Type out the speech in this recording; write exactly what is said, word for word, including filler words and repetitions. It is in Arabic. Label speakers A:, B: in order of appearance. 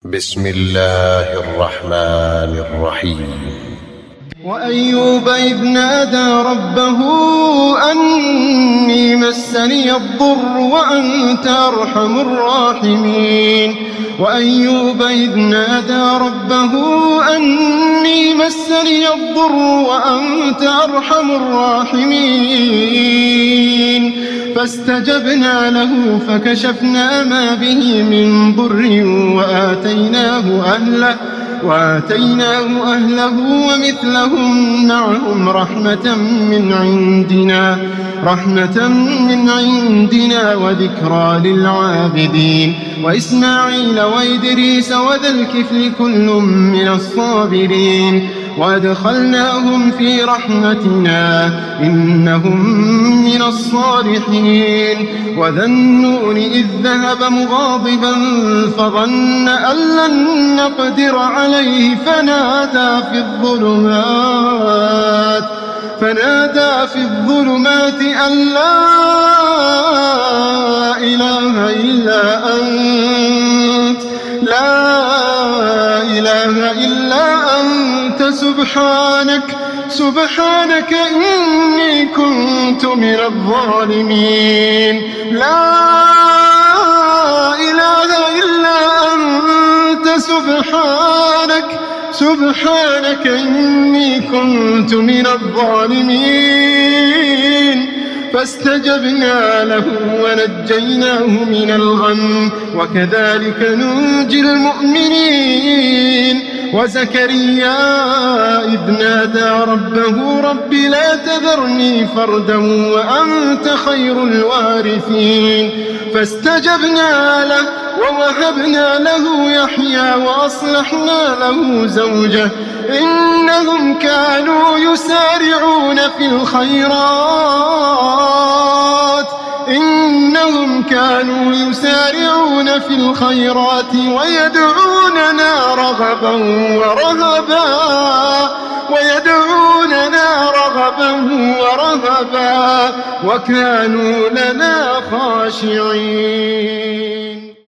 A: بسم الله الرحمن الرحيم.
B: وأيوب إذ نادى ربه أني مسني الضر وأنت أرحم الراحمين. وأيوب إذ نادى ربه أني مسني الضر وأنت أرحم الراحمين. فاستجبنا له فكشفنا ما به من ضر وآتيناه أهله وآتيناه أهله ومثلهم معهم رحمة من عندنا رحمة من عندنا وذكرى للعابدين. وإسماعيل وإدريس وذا الكفل كل من الصابرين وأدخلناهم في رحمتنا إنهم من الصالحين. وذا النون إذ ذهب مغاضبا فظن أن لن نقدر عليه فنادى في الظلمات فنادى في الظلمات أن لا إله إلا أنت لا إله إلا أنت سبحانك سبحانك إني كنت من الظالمين. لا إله إلا أنت سبحانك سبحانك إني كنت من الظالمين. فاستجبنا له ونجيناه من الغم وكذلك ننجي المؤمنين. وزكريا إذ نادى ربه رب لا تذرني فردا وأنت خير الوارثين. فاستجبنا له ووهبنا له يحيى وأصلحنا له زوجه إنهم كانوا يسارعون في الخيرات إنهم كانوا يسارعون في الخيرات ويدعوننا رغبا ورهبا ويدعوننا رغبا ورهبا وكانوا لنا خاشعين.